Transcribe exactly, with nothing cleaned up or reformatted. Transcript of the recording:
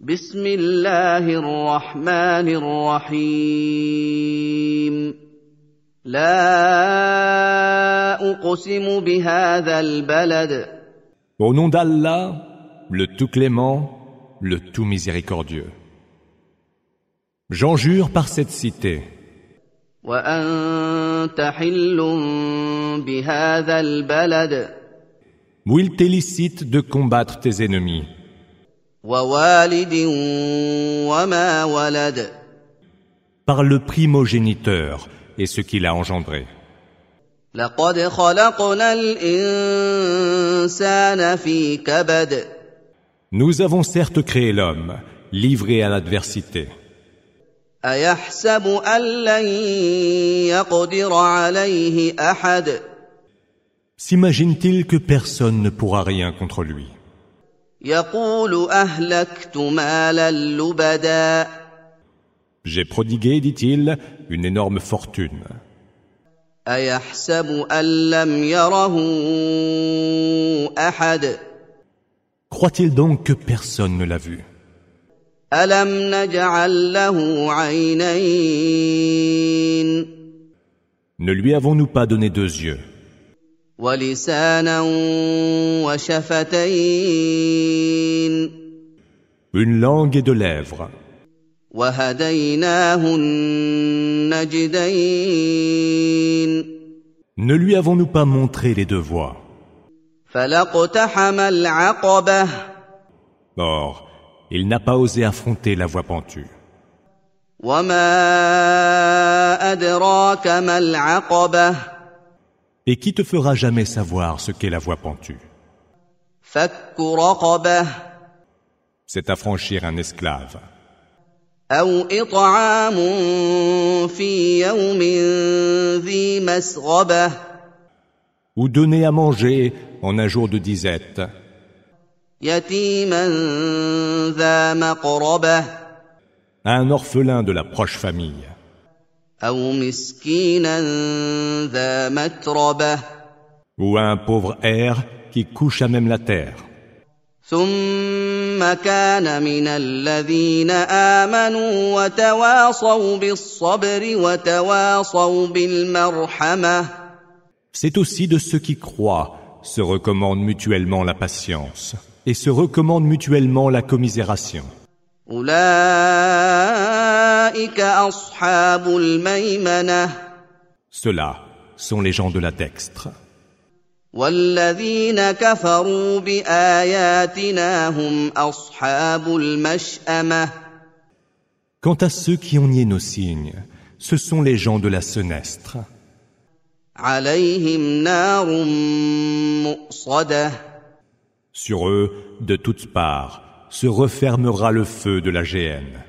بسم الله الرحمن الرحيم لا أقسم بهذا البلد Au nom d'Allah, le tout clément, le tout miséricordieux. J'en jure par cette cité. وأنت حل بهذا البلد Où il t'élicite de combattre tes ennemis. ووالد وما ولد Par le primogéniteur et ce qu'il a engendré. لقد خلقنا الإنسان في كبد Nous avons certes créé l'homme, livré à l'adversité. أيحسب أن لن يقدر عليه أحد S'imagine-t-il que personne ne pourra rien contre lui? يقول أهلكت مالا لبدا J'ai prodigué, dit-il, une énorme fortune. أيحسب أن لم يره أحد Croit-il donc que personne ne l'a vu? ألم نجعل له عينين Ne lui avons-nous pas donné deux yeux, ولسانا وشفتين une langue et deux lèvres, وهديناه النجدين ne lui avons-nous pas montré les deux voies? فلاقتحم العقبة Or, il n'a pas osé affronter la voie pentue. وما أدراك ما العقبة Et qui te fera jamais savoir ce qu'est la voie pentue? فك رقبة C'est affranchir un esclave. أو إطعام في يوم ذي مسغبة Ou donner à manger en un jour de disette, يتيما ذا مقربة à un orphelin de la proche famille, أو مسكينا ذا متربة ou à un pauvre air qui couche à même la terre. ثم كان من الذين آمنوا وتواصوا بالصبر وتواصوا بالمرحمة C'est aussi de ceux qui croient, se recommandent mutuellement la patience et se recommandent mutuellement la commisération. أولئك أصحاب الميمنة Ceux-là sont les gens de la dextre. والذين كفروا بآياتنا هم أصحاب المشأمة Quant à ceux qui ont nié nos signes, ce sont les gens de la senestre. عليهم نار مؤصدة Sur eux, de toutes parts, se refermera le feu de la géhenne.